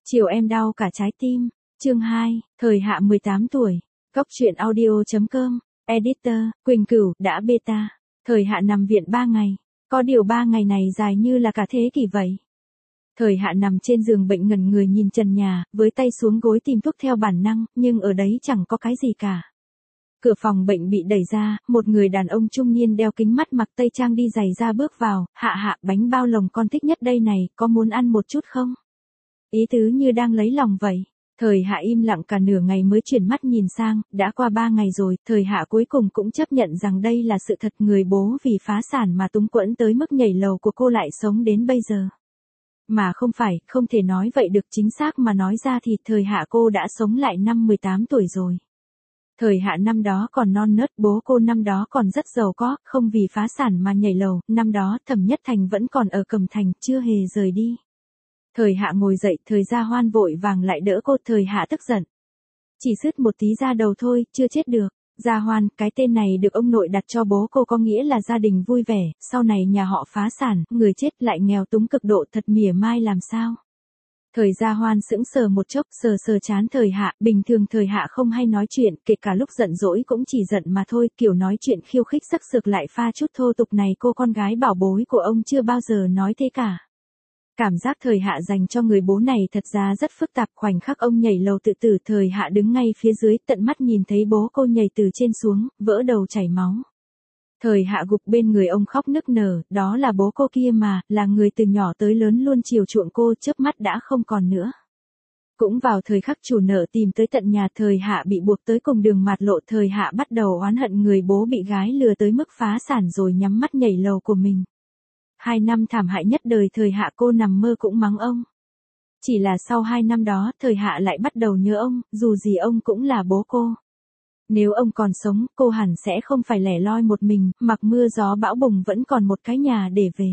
Chiều em đau cả trái tim. Chương 2, thời hạ 18 tuổi. Góc truyện audio.com. Editor, Quỳnh Cửu, đã beta. Thời hạ nằm viện 3 ngày. Có điều 3 ngày này dài như là cả thế kỷ vậy. Thời hạ nằm trên giường bệnh ngẩn người nhìn trần nhà, với tay xuống gối tìm thuốc theo bản năng, nhưng ở đấy chẳng có cái gì cả. Cửa phòng bệnh bị đẩy ra, một người đàn ông trung niên đeo kính mắt mặc tây trang đi giày ra bước vào. Hạ, bánh bao lồng con thích nhất đây này, có muốn ăn một chút không? Ý tứ như đang lấy lòng vậy. Thời hạ im lặng cả nửa ngày mới chuyển mắt nhìn sang, đã qua 3 ngày rồi, thời hạ cuối cùng cũng chấp nhận rằng đây là sự thật, người bố vì phá sản mà túng quẫn tới mức nhảy lầu của cô lại sống đến bây giờ. Mà không phải, không thể nói vậy được, chính xác mà nói ra thì thời hạ cô đã sống lại năm 18 tuổi rồi. Thời hạ năm đó còn non nớt, bố cô năm đó còn rất giàu có, không vì phá sản mà nhảy lầu, năm đó Thẩm Nhất Thành vẫn còn ở Cẩm Thành, chưa hề rời đi. Thời hạ ngồi dậy, thời gia hoan vội vàng lại đỡ cô, thời hạ tức giận. Chỉ sứt một tí da đầu thôi, chưa chết được. Gia hoan, cái tên này được ông nội đặt cho bố cô có nghĩa là gia đình vui vẻ, sau này nhà họ phá sản, người chết lại nghèo túng cực độ, thật mỉa mai làm sao. Thời gia hoan sững sờ một chốc, sờ chán thời hạ, bình thường thời hạ không hay nói chuyện, kể cả lúc giận dỗi cũng chỉ giận mà thôi, kiểu nói chuyện khiêu khích sắc sược lại pha chút thô tục này cô con gái bảo bối của ông chưa bao giờ nói thế cả. Cảm giác thời hạ dành cho người bố này thật ra rất phức tạp, khoảnh khắc ông nhảy lầu tự tử thời hạ đứng ngay phía dưới, tận mắt nhìn thấy bố cô nhảy từ trên xuống, vỡ đầu chảy máu. Thời hạ gục bên người ông khóc nức nở, đó là bố cô kia mà, là người từ nhỏ tới lớn luôn chiều chuộng cô, chớp mắt đã không còn nữa. Cũng vào thời khắc chủ nợ tìm tới tận nhà, thời hạ bị buộc tới cùng đường mạt lộ, thời hạ bắt đầu oán hận người bố bị gái lừa tới mức phá sản rồi nhắm mắt nhảy lầu của mình. 2 năm thảm hại nhất đời thời hạ cô nằm mơ cũng mắng ông. Chỉ là sau 2 năm đó, thời hạ lại bắt đầu nhớ ông, dù gì ông cũng là bố cô. Nếu ông còn sống, cô hẳn sẽ không phải lẻ loi một mình, mặc mưa gió bão bùng vẫn còn một cái nhà để về.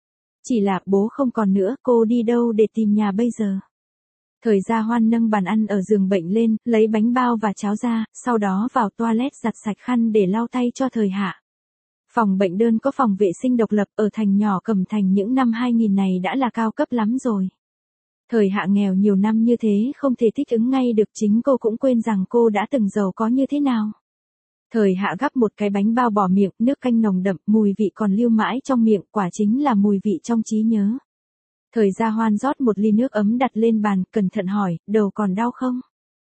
Chỉ là bố không còn nữa, cô đi đâu để tìm nhà bây giờ? Thời gia hoan nâng bàn ăn ở giường bệnh lên, lấy bánh bao và cháo ra, sau đó vào toilet giặt sạch khăn để lau tay cho thời hạ. Phòng bệnh đơn có phòng vệ sinh độc lập ở thành nhỏ Cẩm Thành những năm 2000 này đã là cao cấp lắm rồi. Thời hạ nghèo nhiều năm như thế không thể thích ứng ngay được, chính cô cũng quên rằng cô đã từng giàu có như thế nào. Thời hạ gắp một cái bánh bao bỏ miệng, nước canh nồng đậm, mùi vị còn lưu mãi trong miệng, quả chính là mùi vị trong trí nhớ. Thời gia hoan rót một ly nước ấm đặt lên bàn, cẩn thận hỏi, đầu còn đau không?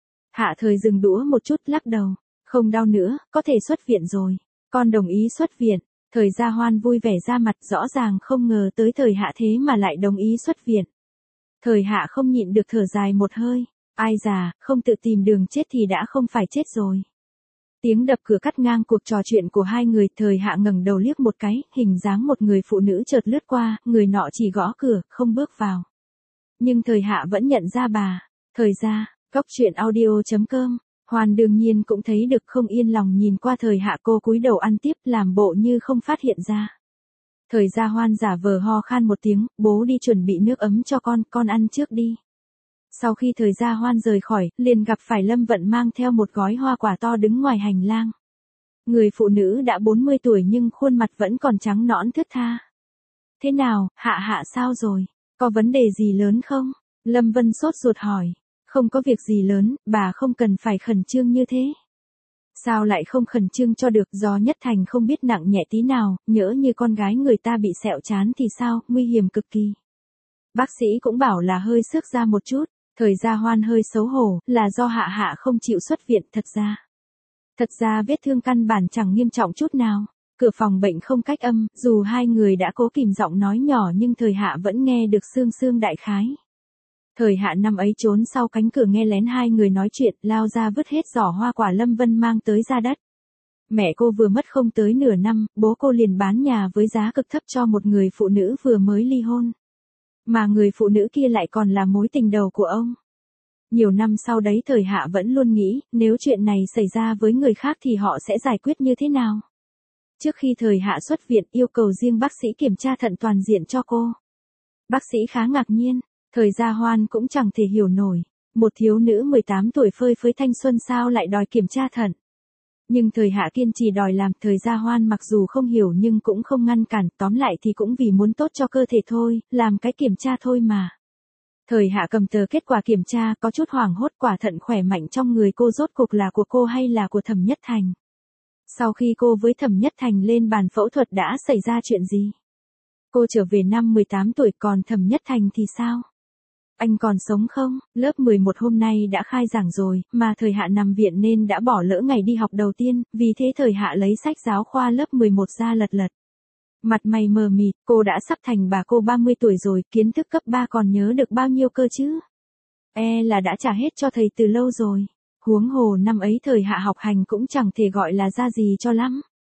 Hạ thời dừng đũa một chút, lắc đầu, không đau nữa, có thể xuất viện rồi. Con đồng ý xuất viện. Thời gia hoan vui vẻ ra mặt, rõ ràng không ngờ tới thời hạ thế mà lại đồng ý xuất viện. Thời hạ không nhịn được thở dài một hơi. Ai già, không tự tìm đường chết thì đã không phải chết rồi. Tiếng đập cửa cắt ngang cuộc trò chuyện của hai người, thời hạ ngẩng đầu liếc một cái, hình dáng một người phụ nữ chợt lướt qua, người nọ chỉ gõ cửa, không bước vào. Nhưng thời hạ vẫn nhận ra bà. Thời gia, góc truyện audio.com. Hoan đương nhiên cũng thấy được, không yên lòng nhìn qua thời hạ, cô cúi đầu ăn tiếp, làm bộ như không phát hiện ra. Thời gia hoan giả vờ ho khan một tiếng, bố đi chuẩn bị nước ấm cho con ăn trước đi. Sau khi thời gia hoan rời khỏi, liền gặp phải Lâm Vận mang theo một gói hoa quả to đứng ngoài hành lang. Người phụ nữ đã 40 tuổi nhưng khuôn mặt vẫn còn trắng nõn thướt tha. Thế nào, hạ sao rồi? Có vấn đề gì lớn không? Lâm Vân sốt ruột hỏi. Không có việc gì lớn, bà không cần phải khẩn trương như thế. Sao lại không khẩn trương cho được, do Nhất Thành không biết nặng nhẹ tí nào, nhỡ như con gái người ta bị sẹo trán thì sao, nguy hiểm cực kỳ. Bác sĩ cũng bảo là hơi xước ra một chút, thời gia hoan hơi xấu hổ, là do hạ không chịu xuất viện, Thật ra vết thương căn bản chẳng nghiêm trọng chút nào. Cửa phòng bệnh không cách âm, dù hai người đã cố kìm giọng nói nhỏ nhưng thời hạ vẫn nghe được sương đại khái. Thời hạ năm ấy trốn sau cánh cửa nghe lén hai người nói chuyện, lao ra vứt hết giỏ hoa quả Lâm Vân mang tới ra đất. Mẹ cô vừa mất không tới nửa năm, bố cô liền bán nhà với giá cực thấp cho một người phụ nữ vừa mới ly hôn. Mà người phụ nữ kia lại còn là mối tình đầu của ông. Nhiều năm sau đấy thời hạ vẫn luôn nghĩ, nếu chuyện này xảy ra với người khác thì họ sẽ giải quyết như thế nào. Trước khi thời hạ xuất viện, yêu cầu riêng bác sĩ kiểm tra thận toàn diện cho cô. Bác sĩ khá ngạc nhiên. Thời gia hoan cũng chẳng thể hiểu nổi, một thiếu nữ 18 tuổi phơi phới thanh xuân sao lại đòi kiểm tra thận. Nhưng thời hạ kiên trì đòi làm, thời gia hoan mặc dù không hiểu nhưng cũng không ngăn cản, tóm lại thì cũng vì muốn tốt cho cơ thể thôi, làm cái kiểm tra thôi mà. Thời hạ cầm tờ kết quả kiểm tra có chút hoảng hốt, quả thận khỏe mạnh trong người cô rốt cuộc là của cô hay là của Thẩm Nhất Thành. Sau khi cô với Thẩm Nhất Thành lên bàn phẫu thuật đã xảy ra chuyện gì? Cô trở về năm 18 tuổi, còn Thẩm Nhất Thành thì sao? Anh còn sống không? Lớp 11 hôm nay đã khai giảng rồi, mà thời hạ nằm viện nên đã bỏ lỡ ngày đi học đầu tiên, vì thế thời hạ lấy sách giáo khoa lớp 11 ra lật lật. Mặt mày mờ mịt, cô đã sắp thành bà cô 30 tuổi rồi, kiến thức cấp 3 còn nhớ được bao nhiêu cơ chứ? Là đã trả hết cho thầy từ lâu rồi. Huống hồ năm ấy thời hạ học hành cũng chẳng thể gọi là ra gì cho lắm.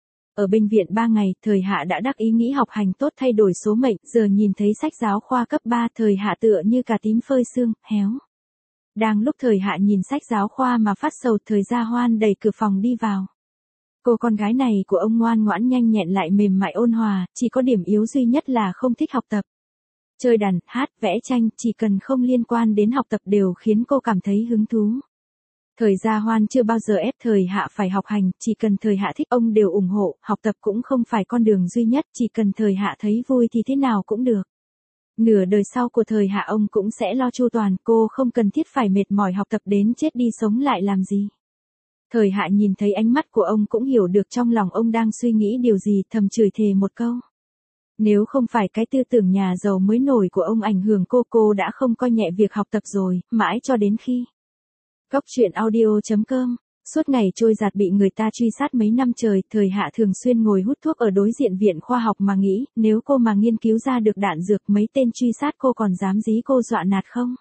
Ở bệnh viện 3 ngày, thời hạ đã đắc ý nghĩ học hành tốt thay đổi số mệnh, giờ nhìn thấy sách giáo khoa cấp 3 thời hạ tựa như cà tím phơi sương, héo. Đang lúc thời hạ nhìn sách giáo khoa mà phát sầu, thời Gia Hoan đẩy cửa phòng đi vào. Cô con gái này của ông ngoan ngoãn nhanh nhẹn lại mềm mại ôn hòa, chỉ có điểm yếu duy nhất là không thích học tập. Chơi đàn, hát, vẽ tranh, chỉ cần không liên quan đến học tập đều khiến cô cảm thấy hứng thú. Thời Gia Hoan chưa bao giờ ép thời hạ phải học hành, chỉ cần thời hạ thích ông đều ủng hộ, học tập cũng không phải con đường duy nhất, chỉ cần thời hạ thấy vui thì thế nào cũng được. Nửa đời sau của thời hạ ông cũng sẽ lo chu toàn, cô không cần thiết phải mệt mỏi học tập đến chết đi sống lại làm gì. Thời hạ nhìn thấy ánh mắt của ông cũng hiểu được trong lòng ông đang suy nghĩ điều gì, thầm chửi thề một câu. Nếu không phải cái tư tưởng nhà giàu mới nổi của ông ảnh hưởng cô đã không coi nhẹ việc học tập rồi, mãi cho đến khi. Góc truyện audio.com. Suốt ngày trôi giạt bị người ta truy sát mấy năm trời, thời hạ thường xuyên ngồi hút thuốc ở đối diện viện khoa học mà nghĩ, nếu cô mà nghiên cứu ra được đạn dược mấy tên truy sát cô còn dám dí cô dọa nạt không?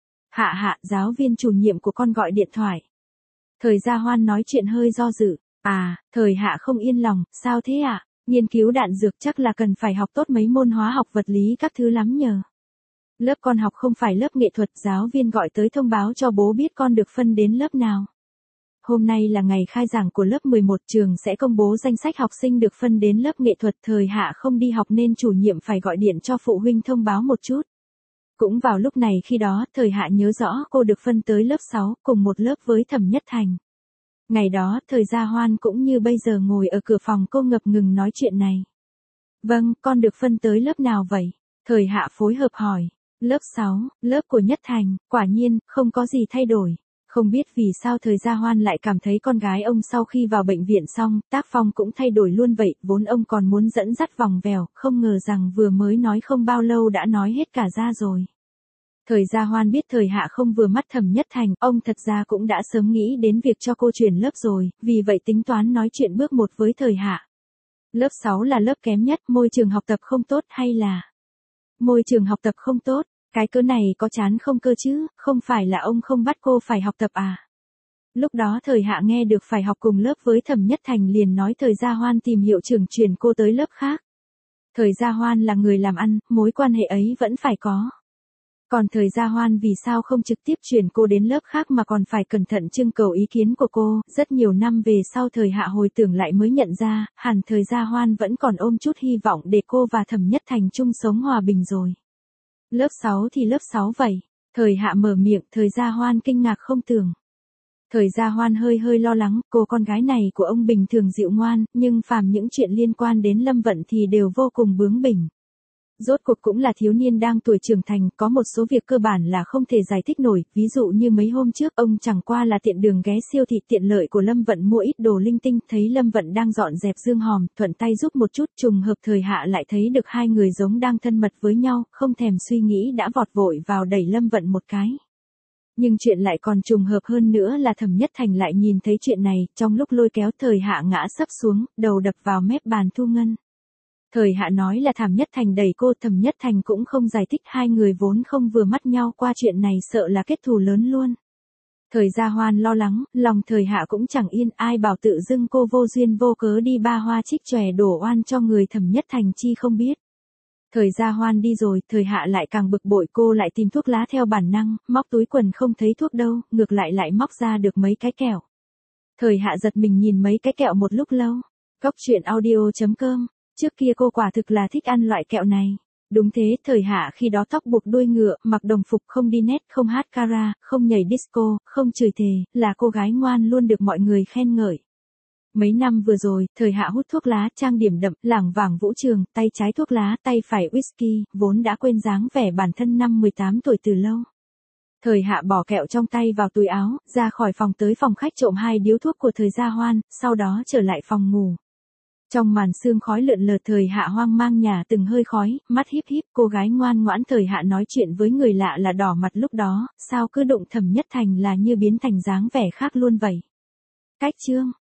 Hạ, giáo viên chủ nhiệm của con gọi điện thoại. Thời Gia Hoan nói chuyện hơi do dự. Thời hạ không yên lòng, sao thế ạ? Nghiên cứu đạn dược chắc là cần phải học tốt mấy môn hóa học vật lý các thứ lắm nhờ. Lớp con học không phải lớp nghệ thuật, giáo viên gọi tới thông báo cho bố biết con được phân đến lớp nào. Hôm nay là ngày khai giảng của lớp 11, trường sẽ công bố danh sách học sinh được phân đến lớp nghệ thuật, thời hạ không đi học nên chủ nhiệm phải gọi điện cho phụ huynh thông báo một chút. Cũng vào lúc này khi đó, thời hạ nhớ rõ cô được phân tới lớp 6, cùng một lớp với Thẩm Nhất Thành. Ngày đó, thời Gia Hoan cũng như bây giờ ngồi ở cửa phòng cô ngập ngừng nói chuyện này. Vâng, con được phân tới lớp nào vậy? Thời hạ phối hợp hỏi. Lớp 6, lớp của Nhất Thành, quả nhiên, không có gì thay đổi. Không biết vì sao thời Gia Hoan lại cảm thấy con gái ông sau khi vào bệnh viện xong, tác phong cũng thay đổi luôn vậy, vốn ông còn muốn dẫn dắt vòng vèo, không ngờ rằng vừa mới nói không bao lâu đã nói hết cả ra rồi. Thời Gia Hoan biết thời hạ không vừa mắt Thẩm Nhất Thành, ông thật ra cũng đã sớm nghĩ đến việc cho cô chuyển lớp rồi, vì vậy tính toán nói chuyện bước một với thời hạ. Lớp 6 là lớp kém nhất, môi trường học tập không tốt hay là... Môi trường học tập không tốt, cái cỡ này có chán không cơ chứ, không phải là ông không bắt cô phải học tập à? Lúc đó thời hạ nghe được phải học cùng lớp với Thẩm Nhất Thành liền nói thời Gia Hoan tìm hiệu trưởng chuyển cô tới lớp khác. Thời Gia Hoan là người làm ăn, mối quan hệ ấy vẫn phải có. Còn thời Gia Hoan vì sao không trực tiếp chuyển cô đến lớp khác mà còn phải cẩn thận trưng cầu ý kiến của cô, rất nhiều năm về sau thời hạ hồi tưởng lại mới nhận ra, hẳn thời Gia Hoan vẫn còn ôm chút hy vọng để cô và Thẩm Nhất Thành chung sống hòa bình rồi. Lớp 6 thì lớp 6 vậy. Thời hạ mở miệng, thời Gia Hoan kinh ngạc không tưởng. Thời Gia Hoan hơi lo lắng, cô con gái này của ông bình thường dịu ngoan, nhưng phàm những chuyện liên quan đến Lâm Vận thì đều vô cùng bướng bỉnh. Rốt cuộc cũng là thiếu niên đang tuổi trưởng thành, có một số việc cơ bản là không thể giải thích nổi, ví dụ như mấy hôm trước ông chẳng qua là tiện đường ghé siêu thị tiện lợi của Lâm Vận mua ít đồ linh tinh, thấy Lâm Vận đang dọn dẹp dương hòm, thuận tay giúp một chút, trùng hợp thời hạ lại thấy được hai người giống đang thân mật với nhau, không thèm suy nghĩ đã vọt vội vào đẩy Lâm Vận một cái. Nhưng chuyện lại còn trùng hợp hơn nữa là Thẩm Nhất Thành lại nhìn thấy chuyện này, trong lúc lôi kéo thời hạ ngã sấp xuống, đầu đập vào mép bàn thu ngân. Thời hạ nói là Thẩm Nhất Thành đẩy cô, Thẩm Nhất Thành cũng không giải thích, hai người vốn không vừa mắt nhau qua chuyện này sợ là kết thù lớn luôn. Thời Gia Hoan lo lắng, lòng thời hạ cũng chẳng yên, ai bảo tự dưng cô vô duyên vô cớ đi ba hoa trích chòe đổ oan cho người Thẩm Nhất Thành chi không biết. Thời Gia Hoan đi rồi, thời hạ lại càng bực bội, cô lại tìm thuốc lá theo bản năng, móc túi quần không thấy thuốc đâu, ngược lại móc ra được mấy cái kẹo. Thời hạ giật mình nhìn mấy cái kẹo một lúc lâu. Góc truyện audio.com. Trước kia cô quả thực là thích ăn loại kẹo này. Đúng thế, thời hạ khi đó tóc buộc đuôi ngựa, mặc đồng phục, không đi net, không hát kara, không nhảy disco, không chửi thề, là cô gái ngoan luôn được mọi người khen ngợi. Mấy năm vừa rồi, thời hạ hút thuốc lá, trang điểm đậm, lảng vảng vũ trường, tay trái thuốc lá, tay phải whisky, vốn đã quên dáng vẻ bản thân năm 18 tuổi từ lâu. Thời hạ bỏ kẹo trong tay vào túi áo, ra khỏi phòng tới phòng khách trộm 2 điếu thuốc của thời gia hoan, sau đó trở lại phòng ngủ. Trong màn sương khói lượn lờ thời hạ hoang mang nhà từng hơi khói, mắt híp híp, cô gái ngoan ngoãn thời hạ nói chuyện với người lạ là đỏ mặt lúc đó, sao cứ đụng Thẩm Nhất Thành là như biến thành dáng vẻ khác luôn vậy. Cách chương